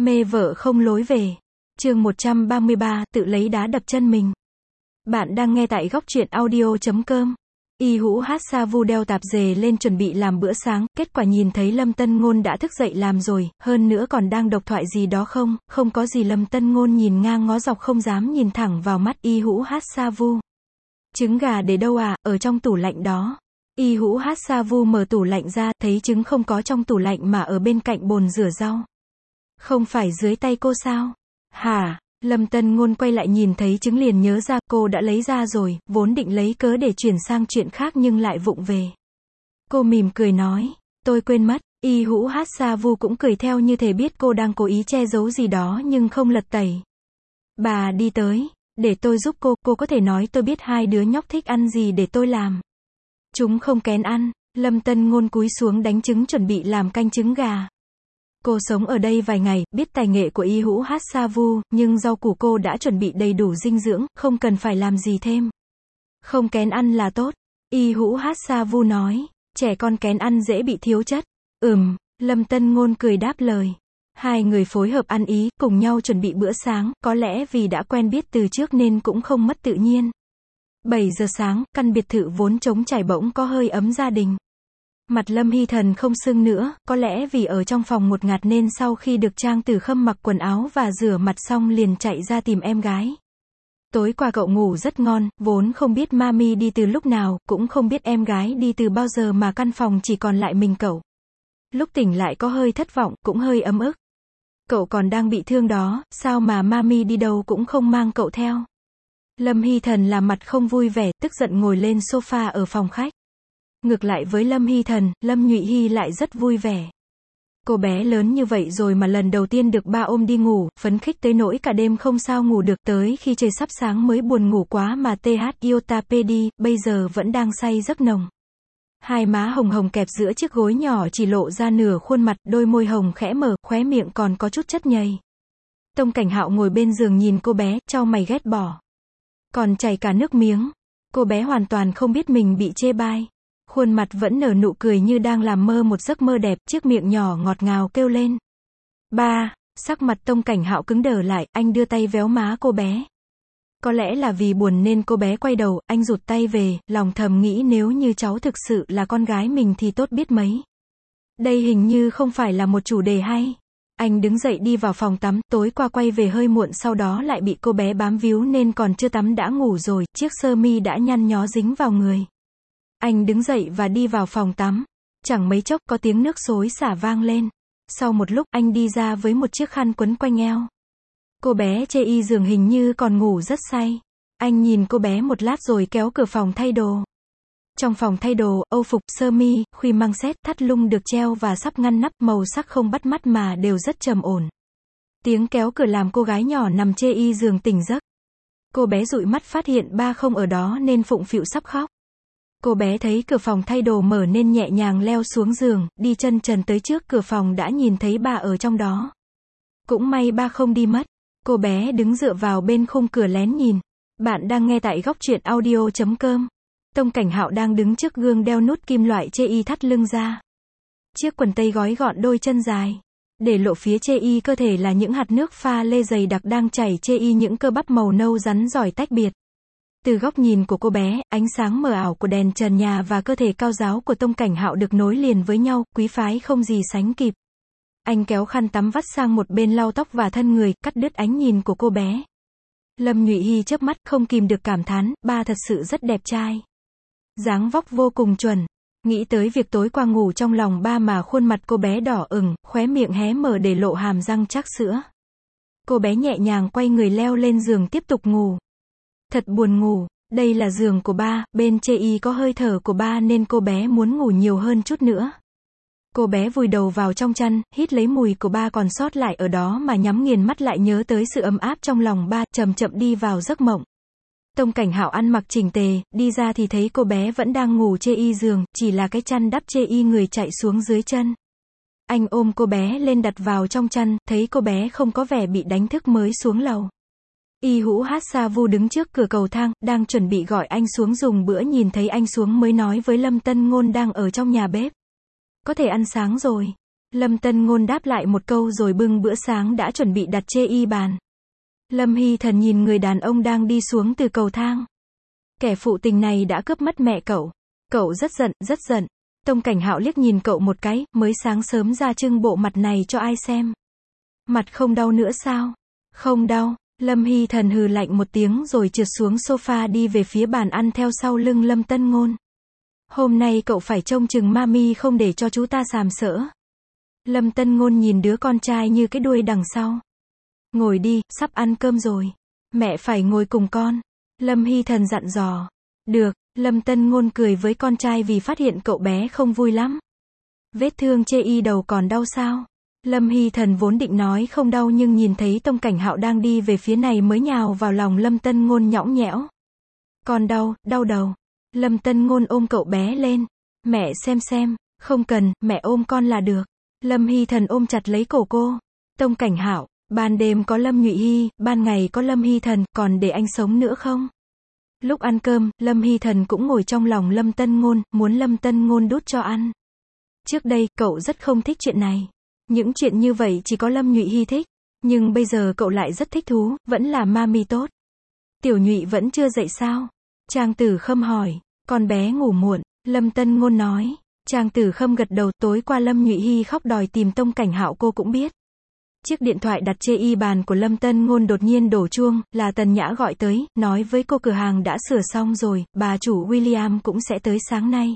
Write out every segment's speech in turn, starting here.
Mê vợ không lối về. Chương 133, tự lấy đá đập chân mình. Bạn đang nghe tại góc truyện audio.com. Y Hữu Hát Sa Vu đeo tạp dề lên chuẩn bị làm bữa sáng, kết quả nhìn thấy Lâm Tân Ngôn đã thức dậy làm rồi, hơn nữa còn đang độc thoại gì đó không có gì. Lâm Tân Ngôn nhìn ngang ngó dọc không dám nhìn thẳng vào mắt Y Hữu Hát Sa Vu. Trứng gà để đâu à, ở trong tủ lạnh đó. Y Hữu Hát Sa Vu mở tủ lạnh ra, thấy trứng không có trong tủ lạnh mà ở bên cạnh bồn rửa rau. Không phải dưới tay cô sao? Hả? Lâm Tân Ngôn quay lại nhìn thấy trứng liền nhớ ra cô đã lấy ra rồi, vốn định lấy cớ để chuyển sang chuyện khác nhưng lại vụng về. Cô mỉm cười nói, tôi quên mất. Y Hữu Hát Sa Vu cũng cười theo như thể biết cô đang cố ý che giấu gì đó nhưng không lật tẩy. Bà đi tới, để tôi giúp cô có thể nói tôi biết hai đứa nhóc thích ăn gì để tôi làm. Chúng không kén ăn. Lâm Tân Ngôn cúi xuống đánh trứng chuẩn bị làm canh trứng gà. Cô sống ở đây vài ngày, biết tài nghệ của Y Hữu Hát Sa Vu, nhưng rau củ cô đã chuẩn bị đầy đủ dinh dưỡng, không cần phải làm gì thêm. Không kén ăn là tốt. Y Hữu Hát Sa Vu nói, trẻ con kén ăn dễ bị thiếu chất. Lâm Tân Ngôn cười đáp lời. Hai người phối hợp ăn ý, cùng nhau chuẩn bị bữa sáng, có lẽ vì đã quen biết từ trước nên cũng không mất tự nhiên. 7 giờ sáng, căn biệt thự vốn trống trải bỗng có hơi ấm gia đình. Mặt Lâm Hy Thần không sưng nữa, có lẽ vì ở trong phòng một ngạt nên sau khi được Trang Tử Khâm mặc quần áo và rửa mặt xong liền chạy ra tìm em gái. Tối qua cậu ngủ rất ngon, vốn không biết mami đi từ lúc nào, cũng không biết em gái đi từ bao giờ mà căn phòng chỉ còn lại mình cậu. Lúc tỉnh lại có hơi thất vọng, cũng hơi ấm ức. Cậu còn đang bị thương đó, sao mà mami đi đâu cũng không mang cậu theo. Lâm Hy Thần làm mặt không vui vẻ, tức giận ngồi lên sofa ở phòng khách. Ngược lại với Lâm Hy Thần, Lâm Nhụy Hy lại rất vui vẻ. Cô bé lớn như vậy rồi mà lần đầu tiên được ba ôm đi ngủ, phấn khích tới nỗi cả đêm không sao ngủ được, tới khi trời sắp sáng mới buồn ngủ quá mà TH Iotapedi, bây giờ vẫn đang say giấc nồng. Hai má hồng hồng kẹp giữa chiếc gối nhỏ chỉ lộ ra nửa khuôn mặt, đôi môi hồng khẽ mở, khóe miệng còn có chút chất nhầy. Tông Cảnh Hạo ngồi bên giường nhìn cô bé, chau mày ghét bỏ. Còn chảy cả nước miếng. Cô bé hoàn toàn không biết mình bị chê bai. Khuôn mặt vẫn nở nụ cười như đang làm mơ một giấc mơ đẹp, chiếc miệng nhỏ ngọt ngào kêu lên. Ba, sắc mặt Tông Cảnh Hạo cứng đờ lại, anh đưa tay véo má cô bé. Có lẽ là vì buồn nên cô bé quay đầu, anh rụt tay về, lòng thầm nghĩ nếu như cháu thực sự là con gái mình thì tốt biết mấy. Đây hình như không phải là một chủ đề hay. Anh đứng dậy đi vào phòng tắm, tối qua quay về hơi muộn sau đó lại bị cô bé bám víu nên còn chưa tắm đã ngủ rồi, chiếc sơ mi đã nhăn nhó dính vào người. Anh đứng dậy và đi vào phòng tắm. Chẳng mấy chốc có tiếng nước xối xả vang lên. Sau một lúc anh đi ra với một chiếc khăn quấn quanh eo. Cô bé chê y giường hình như còn ngủ rất say. Anh nhìn cô bé một lát rồi kéo cửa phòng thay đồ. Trong phòng thay đồ, âu phục, sơ mi, khuy măng xét, thắt lưng được treo và sắp ngăn nắp, màu sắc không bắt mắt mà đều rất trầm ổn. Tiếng kéo cửa làm cô gái nhỏ nằm chê y giường tỉnh giấc. Cô bé dụi mắt phát hiện ba không ở đó nên phụng phịu sắp khóc. Cô bé thấy cửa phòng thay đồ mở nên nhẹ nhàng leo xuống giường, đi chân trần tới trước cửa phòng đã nhìn thấy ba ở trong đó. Cũng may ba không đi mất. Cô bé đứng dựa vào bên khung cửa lén nhìn. Bạn đang nghe tại góc truyện audio.com. Tông Cảnh Hạo đang đứng trước gương đeo nút kim loại chê y thắt lưng ra. Chiếc quần tây gói gọn đôi chân dài. Để lộ phía chê y cơ thể là những hạt nước pha lê dày đặc đang chảy chê y những cơ bắp màu nâu rắn giỏi tách biệt. Từ góc nhìn của cô bé, ánh sáng mờ ảo của đèn trần nhà và cơ thể cao ráo của Tông Cảnh Hạo được nối liền với nhau, quý phái không gì sánh kịp. Anh kéo khăn tắm vắt sang một bên lau tóc và thân người, cắt đứt ánh nhìn của cô bé. Lâm Nhụy Hy chớp mắt không kìm được cảm thán, ba thật sự rất đẹp trai. Dáng vóc vô cùng chuẩn. Nghĩ tới việc tối qua ngủ trong lòng ba mà khuôn mặt cô bé đỏ ửng, khóe miệng hé mở để lộ hàm răng chắc sữa. Cô bé nhẹ nhàng quay người leo lên giường tiếp tục ngủ. Thật buồn ngủ, đây là giường của ba, bên chê y có hơi thở của ba nên cô bé muốn ngủ nhiều hơn chút nữa. Cô bé vùi đầu vào trong chăn, hít lấy mùi của ba còn sót lại ở đó mà nhắm nghiền mắt lại nhớ tới sự ấm áp trong lòng ba, chậm chậm đi vào giấc mộng. Tông Cảnh Hạo ăn mặc chỉnh tề, đi ra thì thấy cô bé vẫn đang ngủ chê y giường, chỉ là cái chăn đắp chê y người chạy xuống dưới chân. Anh ôm cô bé lên đặt vào trong chăn, thấy cô bé không có vẻ bị đánh thức mới xuống lầu. Y Hữu Hát Sa Vu đứng trước cửa cầu thang, đang chuẩn bị gọi anh xuống dùng bữa, nhìn thấy anh xuống mới nói với Lâm Tân Ngôn đang ở trong nhà bếp. Có thể ăn sáng rồi. Lâm Tân Ngôn đáp lại một câu rồi bưng bữa sáng đã chuẩn bị đặt chê y bàn. Lâm Hy Thần nhìn người đàn ông đang đi xuống từ cầu thang. Kẻ phụ tình này đã cướp mất mẹ cậu. Cậu rất giận, rất giận. Tông Cảnh Hạo liếc nhìn cậu một cái, mới sáng sớm ra trưng bộ mặt này cho ai xem. Mặt không đau nữa sao? Không đau. Lâm Hy Thần hừ lạnh một tiếng rồi trượt xuống sofa đi về phía bàn ăn theo sau lưng Lâm Tân Ngôn. Hôm nay cậu phải trông chừng mami không để cho chú ta sàm sỡ. Lâm Tân Ngôn nhìn đứa con trai như cái đuôi đằng sau. Ngồi đi, sắp ăn cơm rồi. Mẹ phải ngồi cùng con. Lâm Hy Thần dặn dò. Được, Lâm Tân Ngôn cười với con trai vì phát hiện cậu bé không vui lắm. Vết thương chê y đầu còn đau sao? Lâm Hy Thần vốn định nói không đau nhưng nhìn thấy Tông Cảnh Hạo đang đi về phía này mới nhào vào lòng Lâm Tân Ngôn nhõng nhẽo. Con đau, đau đầu. Lâm Tân Ngôn ôm cậu bé lên. Mẹ xem, không cần, mẹ ôm con là được. Lâm Hy Thần ôm chặt lấy cổ cô. Tông Cảnh Hạo, ban đêm có Lâm Nhụy Hy, ban ngày có Lâm Hy Thần, còn để anh sống nữa không? Lúc ăn cơm, Lâm Hy Thần cũng ngồi trong lòng Lâm Tân Ngôn, muốn Lâm Tân Ngôn đút cho ăn. Trước đây, cậu rất không thích chuyện này. Những chuyện như vậy chỉ có Lâm Nhụy Hy thích. Nhưng bây giờ cậu lại rất thích thú, vẫn là mami tốt. Tiểu Nhụy vẫn chưa dậy sao? Trang Tử Khâm hỏi. Con bé ngủ muộn, Lâm Tân Ngôn nói. Trang Tử Khâm gật đầu. Tối qua Lâm Nhụy Hy khóc đòi tìm Tông Cảnh Hạo cô cũng biết. Chiếc điện thoại đặt chê y bàn của Lâm Tân Ngôn đột nhiên đổ chuông, là Tần Nhã gọi tới, nói với cô cửa hàng đã sửa xong rồi, bà chủ William cũng sẽ tới sáng nay.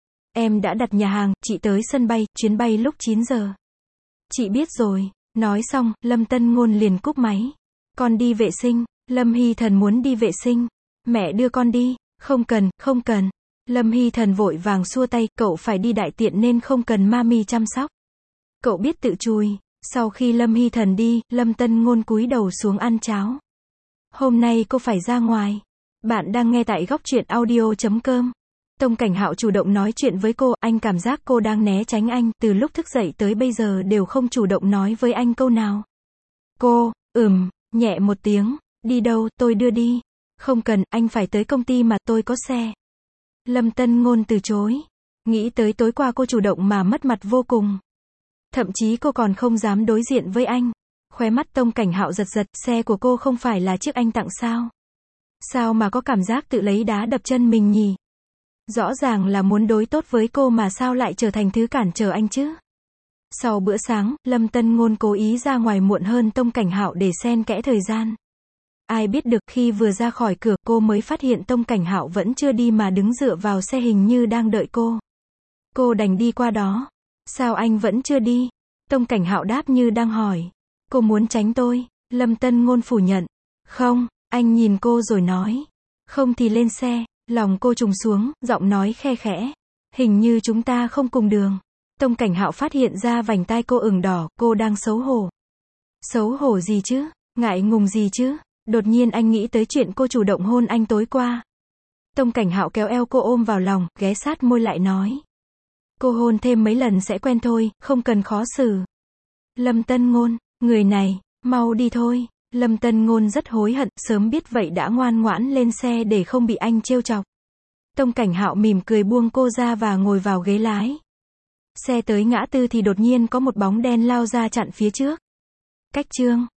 Em đã đặt nhà hàng, chị tới sân bay, chuyến bay lúc 9 giờ. Chị biết rồi. Nói xong, Lâm Tân Ngôn liền cúp máy. Con đi vệ sinh. Lâm Hy Thần muốn đi vệ sinh. Mẹ đưa con đi. Không cần. Lâm Hy Thần vội vàng xua tay, cậu phải đi đại tiện nên không cần mami chăm sóc. Cậu biết tự chui. Sau khi Lâm Hy Thần đi, Lâm Tân Ngôn cúi đầu xuống ăn cháo. Hôm nay cô phải ra ngoài. Bạn đang nghe tại góc truyện audio.com. Tông Cảnh Hạo chủ động nói chuyện với cô, anh cảm giác cô đang né tránh anh, từ lúc thức dậy tới bây giờ đều không chủ động nói với anh câu nào. Cô, nhẹ một tiếng, đi đâu, tôi đưa đi. Không cần, anh phải tới công ty mà, tôi có xe. Lâm Tân Ngôn từ chối. Nghĩ tới tối qua cô chủ động mà mất mặt vô cùng. Thậm chí cô còn không dám đối diện với anh. Khóe mắt Tông Cảnh Hạo giật giật, xe của cô không phải là chiếc anh tặng sao? Sao mà có cảm giác tự lấy đá đập chân mình nhỉ? Rõ ràng là muốn đối tốt với cô mà sao lại trở thành thứ cản trở anh chứ? Sau bữa sáng, Lâm Tân Ngôn cố ý ra ngoài muộn hơn Tông Cảnh Hạo để xen kẽ thời gian. Ai biết được khi vừa ra khỏi cửa cô mới phát hiện Tông Cảnh Hạo vẫn chưa đi mà đứng dựa vào xe hình như đang đợi cô. Cô đành đi qua đó. Sao anh vẫn chưa đi? Tông Cảnh Hạo đáp như đang hỏi. Cô muốn tránh tôi. Lâm Tân Ngôn phủ nhận. Không, anh nhìn cô rồi nói. Không thì lên xe. Lòng cô trùng xuống, giọng nói khe khẽ. Hình như chúng ta không cùng đường. Tông Cảnh Hạo phát hiện ra vành tai cô ửng đỏ, cô đang xấu hổ. Xấu hổ gì chứ? Ngại ngùng gì chứ? Đột nhiên anh nghĩ tới chuyện cô chủ động hôn anh tối qua. Tông Cảnh Hạo kéo eo cô ôm vào lòng, ghé sát môi lại nói. Cô hôn thêm mấy lần sẽ quen thôi, không cần khó xử. Lâm Tân Ngôn, người này, mau đi thôi. Lâm Tân Ngôn rất hối hận, sớm biết vậy đã ngoan ngoãn lên xe để không bị anh trêu chọc. Tông Cảnh Hạo mỉm cười buông cô ra và ngồi vào ghế lái. Xe tới ngã tư thì đột nhiên có một bóng đen lao ra chặn phía trước. Cách chương